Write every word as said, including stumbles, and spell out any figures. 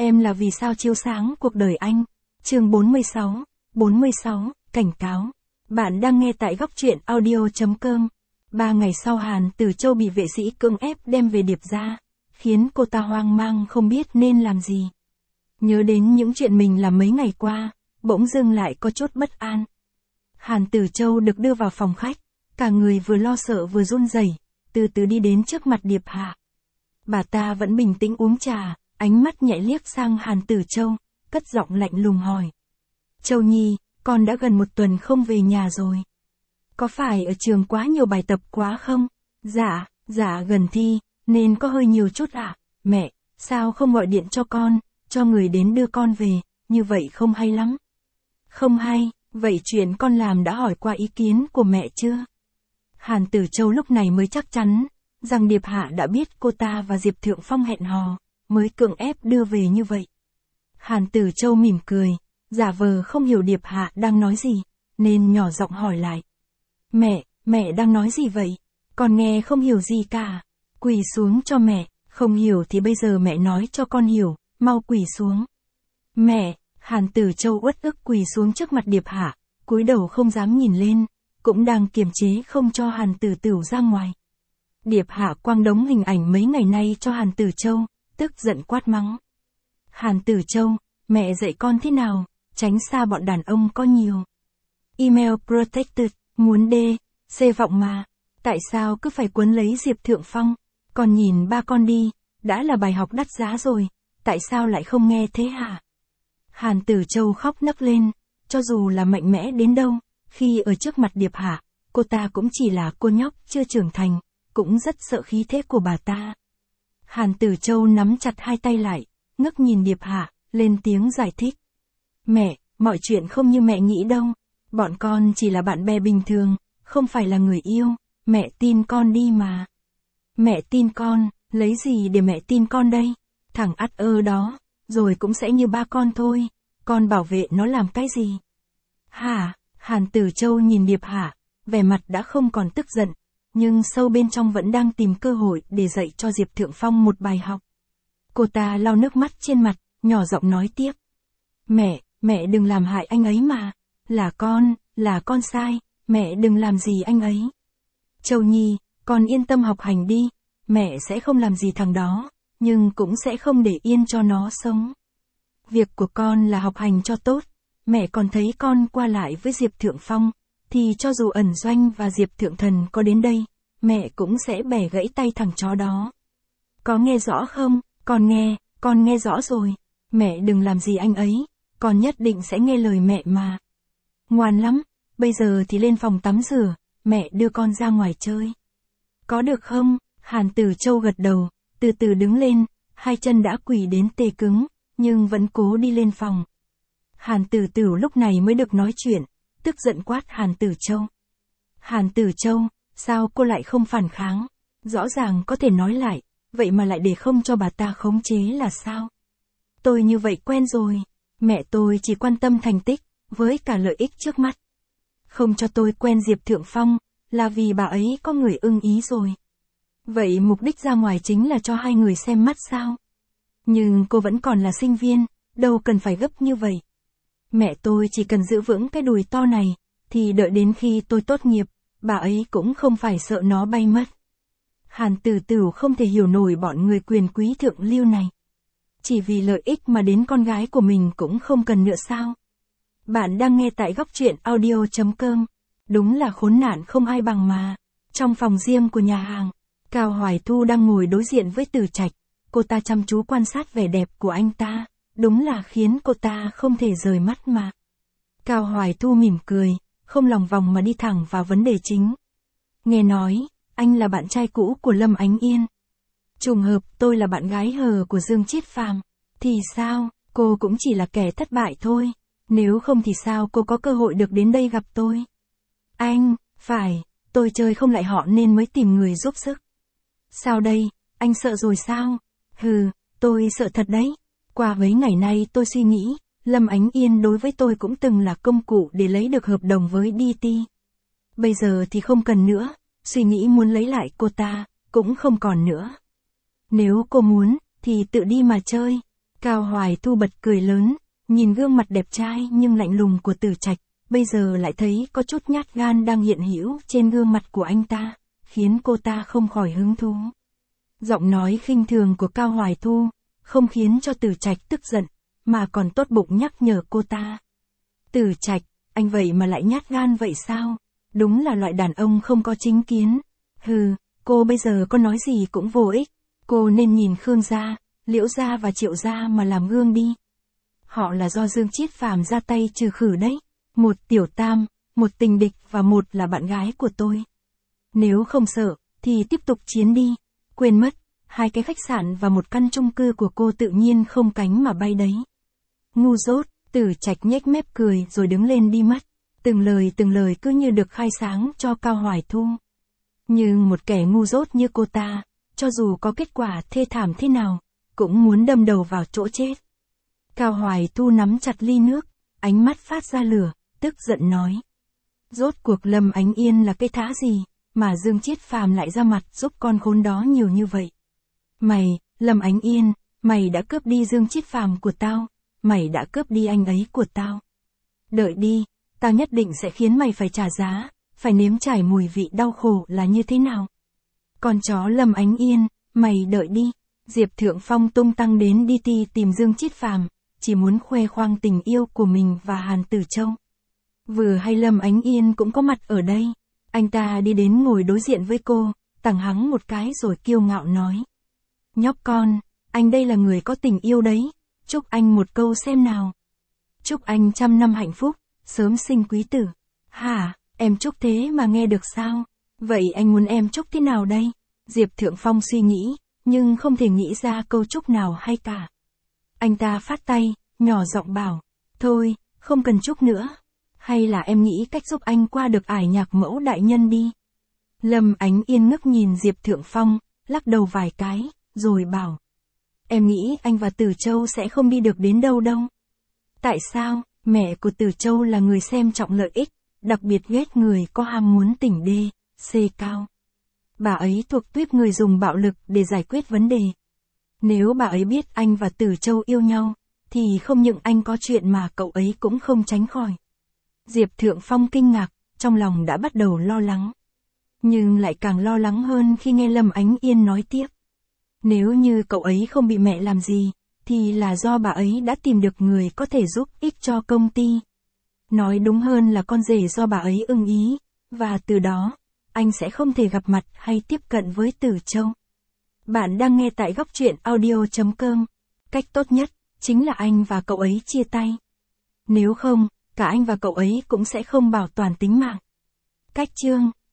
Em là vì sao chiếu sáng cuộc đời anh. Chương bốn mươi sáu. bốn mươi sáu, cảnh cáo. Bạn đang nghe tại góc truyện audio.com. Ba ngày sau Hàn Tử Châu bị vệ sĩ cưỡng ép đem về Điệp gia, khiến cô ta hoang mang không biết nên làm gì. Nhớ đến những chuyện mình làm mấy ngày qua, bỗng dưng lại có chút bất an. Hàn Tử Châu được đưa vào phòng khách, cả người vừa lo sợ vừa run rẩy, từ từ đi đến trước mặt Điệp Hạ. Bà ta vẫn bình tĩnh uống trà, ánh mắt nhẹ liếc sang Hàn Tử Châu, cất giọng lạnh lùng hỏi. Châu Nhi, con đã gần một tuần không về nhà rồi. Có phải ở trường quá nhiều bài tập quá không? Dạ, dạ gần thi, nên có hơi nhiều chút ạ. À? Mẹ, sao không gọi điện cho con, cho người đến đưa con về, như vậy không hay lắm. Không hay, vậy chuyện con làm đã hỏi qua ý kiến của mẹ chưa? Hàn Tử Châu lúc này mới chắc chắn, rằng Điệp Hạ đã biết cô ta và Diệp Thượng Phong hẹn hò, mới cưỡng ép đưa về như vậy. Hàn Tử Châu mỉm cười, giả vờ không hiểu Điệp Hạ đang nói gì, nên nhỏ giọng hỏi lại. Mẹ, mẹ đang nói gì vậy? Con nghe không hiểu gì cả. Quỳ xuống cho mẹ, không hiểu thì bây giờ mẹ nói cho con hiểu, mau quỳ xuống. Mẹ, Hàn Tử Châu uất ức quỳ xuống trước mặt Điệp Hạ, cúi đầu không dám nhìn lên, cũng đang kiềm chế không cho Hàn Tử Tửu ra ngoài. Điệp Hạ quăng đống hình ảnh mấy ngày nay cho Hàn Tử Châu, tức giận quát mắng. Hàn Tử Châu, mẹ dạy con thế nào, tránh xa bọn đàn ông có nhiều. Email protected, muốn đê, xê vọng mà, tại sao cứ phải quấn lấy Diệp Thượng Phong, còn nhìn ba con đi, đã là bài học đắt giá rồi, tại sao lại không nghe thế hả? Hàn Tử Châu khóc nấc lên, cho dù là mạnh mẽ đến đâu, khi ở trước mặt Điệp Hạ, cô ta cũng chỉ là cô nhóc chưa trưởng thành, cũng rất sợ khí thế của bà ta. Hàn Tử Châu nắm chặt hai tay lại, ngước nhìn Điệp Hạ, lên tiếng giải thích. Mẹ, mọi chuyện không như mẹ nghĩ đâu, bọn con chỉ là bạn bè bình thường, không phải là người yêu, mẹ tin con đi mà. Mẹ tin con, lấy gì để mẹ tin con đây? Thằng ắt ơ đó, rồi cũng sẽ như ba con thôi, con bảo vệ nó làm cái gì? Hả? Hàn Tử Châu nhìn Điệp Hạ, vẻ mặt đã không còn tức giận, nhưng sâu bên trong vẫn đang tìm cơ hội để dạy cho Diệp Thượng Phong một bài học. Cô ta lau nước mắt trên mặt, nhỏ giọng nói tiếp. Mẹ, mẹ đừng làm hại anh ấy mà, là con, là con sai, mẹ đừng làm gì anh ấy. Châu Nhi, con yên tâm học hành đi, mẹ sẽ không làm gì thằng đó, nhưng cũng sẽ không để yên cho nó sống. Việc của con là học hành cho tốt, mẹ còn thấy con qua lại với Diệp Thượng Phong, thì cho dù ẩn doanh và Diệp Thượng Thần có đến đây, mẹ cũng sẽ bẻ gãy tay thằng chó đó. Có nghe rõ không? Con nghe, con nghe rõ rồi. Mẹ đừng làm gì anh ấy, con nhất định sẽ nghe lời mẹ mà. Ngoan lắm, bây giờ thì lên phòng tắm rửa, mẹ đưa con ra ngoài chơi. Có được không? Hàn Tử Châu gật đầu, từ từ đứng lên, hai chân đã quỳ đến tê cứng, nhưng vẫn cố đi lên phòng. Hàn Tử Tửu lúc này mới được nói chuyện, tức giận quát Hàn Tử Châu. Hàn Tử Châu, sao cô lại không phản kháng? Rõ ràng có thể nói lại, vậy mà lại để không cho bà ta khống chế là sao? Tôi như vậy quen rồi, mẹ tôi chỉ quan tâm thành tích, với cả lợi ích trước mắt. Không cho tôi quen Diệp Thượng Phong, là vì bà ấy có người ưng ý rồi. Vậy mục đích ra ngoài chính là cho hai người xem mắt sao? Nhưng cô vẫn còn là sinh viên, đâu cần phải gấp như vậy. Mẹ tôi chỉ cần giữ vững cái đùi to này, thì đợi đến khi tôi tốt nghiệp, bà ấy cũng không phải sợ nó bay mất. Hàn Tử Tửu không thể hiểu nổi bọn người quyền quý thượng lưu này. Chỉ vì lợi ích mà đến con gái của mình cũng không cần nữa sao? Bạn đang nghe tại góc truyện audio.com. Đúng là khốn nạn không ai bằng mà. Trong phòng riêng của nhà hàng, Cao Hoài Thu đang ngồi đối diện với Tử Trạch. Cô ta chăm chú quan sát vẻ đẹp của anh ta, đúng là khiến cô ta không thể rời mắt mà. Cao Hoài Thu mỉm cười, không lòng vòng mà đi thẳng vào vấn đề chính. Nghe nói, anh là bạn trai cũ của Lâm Ánh Yên. Trùng hợp tôi là bạn gái hờ của Dương Chiết Phàm. Thì sao, cô cũng chỉ là kẻ thất bại thôi. Nếu không thì sao cô có cơ hội được đến đây gặp tôi? Anh, phải, tôi chơi không lại họ nên mới tìm người giúp sức. Sao đây, anh sợ rồi sao? Hừ, tôi sợ thật đấy. Qua mấy ngày nay tôi suy nghĩ, Lâm Ánh Yên đối với tôi cũng từng là công cụ để lấy được hợp đồng với đê tê. Bây giờ thì không cần nữa, suy nghĩ muốn lấy lại cô ta, cũng không còn nữa. Nếu cô muốn, thì tự đi mà chơi. Cao Hoài Thu bật cười lớn, nhìn gương mặt đẹp trai nhưng lạnh lùng của Tử Trạch, bây giờ lại thấy có chút nhát gan đang hiện hữu trên gương mặt của anh ta, khiến cô ta không khỏi hứng thú. Giọng nói khinh thường của Cao Hoài Thu, không khiến cho Tử Trạch tức giận, mà còn tốt bụng nhắc nhở cô ta. Tử Trạch, anh vậy mà lại nhát gan vậy sao? Đúng là loại đàn ông không có chính kiến. Hừ, cô bây giờ có nói gì cũng vô ích. Cô nên nhìn Khương gia, Liễu gia và Triệu gia mà làm gương đi. Họ là do Dương Chiết Phàm ra tay trừ khử đấy. Một tiểu tam, một tình địch và một là bạn gái của tôi. Nếu không sợ, thì tiếp tục chiến đi. Quên mất, hai cái khách sạn và một căn chung cư của cô tự nhiên không cánh mà bay đấy. Ngu dốt, Tử Trạch nhếch mép cười rồi đứng lên đi mất. Từng lời từng lời cứ như được khai sáng cho Cao Hoài Thu. Nhưng một kẻ ngu dốt như cô ta, cho dù có kết quả thê thảm thế nào, cũng muốn đâm đầu vào chỗ chết. Cao Hoài Thu nắm chặt ly nước, ánh mắt phát ra lửa, tức giận nói. Rốt cuộc Lâm Ánh Yên là cái thá gì, mà Dương Chiết Phàm lại ra mặt giúp con khốn đó nhiều như vậy. Mày, Lâm Ánh Yên, mày đã cướp đi Dương Chiết Phàm của tao, mày đã cướp đi anh ấy của tao. Đợi đi, tao nhất định sẽ khiến mày phải trả giá, phải nếm trải mùi vị đau khổ là như thế nào. Con chó Lâm Ánh Yên, mày đợi đi. Diệp Thượng Phong tung tăng đến đi ti tìm Dương Chiết Phàm, chỉ muốn khoe khoang tình yêu của mình và Hàn Tử Châu. Vừa hay Lâm Ánh Yên cũng có mặt ở đây, anh ta đi đến ngồi đối diện với cô, tằng hắng một cái rồi kiêu ngạo nói. Nhóc con, anh đây là người có tình yêu đấy, chúc anh một câu xem nào. Chúc anh trăm năm hạnh phúc, sớm sinh quý tử. Hả, em chúc thế mà nghe được sao? Vậy anh muốn em chúc thế nào đây? Diệp Thượng Phong suy nghĩ, nhưng không thể nghĩ ra câu chúc nào hay cả. Anh ta phát tay, nhỏ giọng bảo, thôi, không cần chúc nữa. Hay là em nghĩ cách giúp anh qua được ải nhạc mẫu đại nhân đi. Lâm Ánh Yên ngước nhìn Diệp Thượng Phong, lắc đầu vài cái, rồi bảo. Em nghĩ anh và Tử Châu sẽ không đi được đến đâu đâu. Tại sao? Mẹ của Tử Châu là người xem trọng lợi ích, đặc biệt ghét người có ham muốn tỉnh đê, xê cao. Bà ấy thuộc tuýp người dùng bạo lực để giải quyết vấn đề. Nếu bà ấy biết anh và Tử Châu yêu nhau, thì không những anh có chuyện mà cậu ấy cũng không tránh khỏi. Diệp Thượng Phong kinh ngạc, trong lòng đã bắt đầu lo lắng. Nhưng lại càng lo lắng hơn khi nghe Lâm Ánh Yên nói tiếp. Nếu như cậu ấy không bị mẹ làm gì, thì là do bà ấy đã tìm được người có thể giúp ích cho công ty. Nói đúng hơn là con rể do bà ấy ưng ý, và từ đó, anh sẽ không thể gặp mặt hay tiếp cận với Tử Châu. Bạn đang nghe tại góc truyện audio chấm com. Cách tốt nhất, chính là anh và cậu ấy chia tay. Nếu không, cả anh và cậu ấy cũng sẽ không bảo toàn tính mạng. Cách chương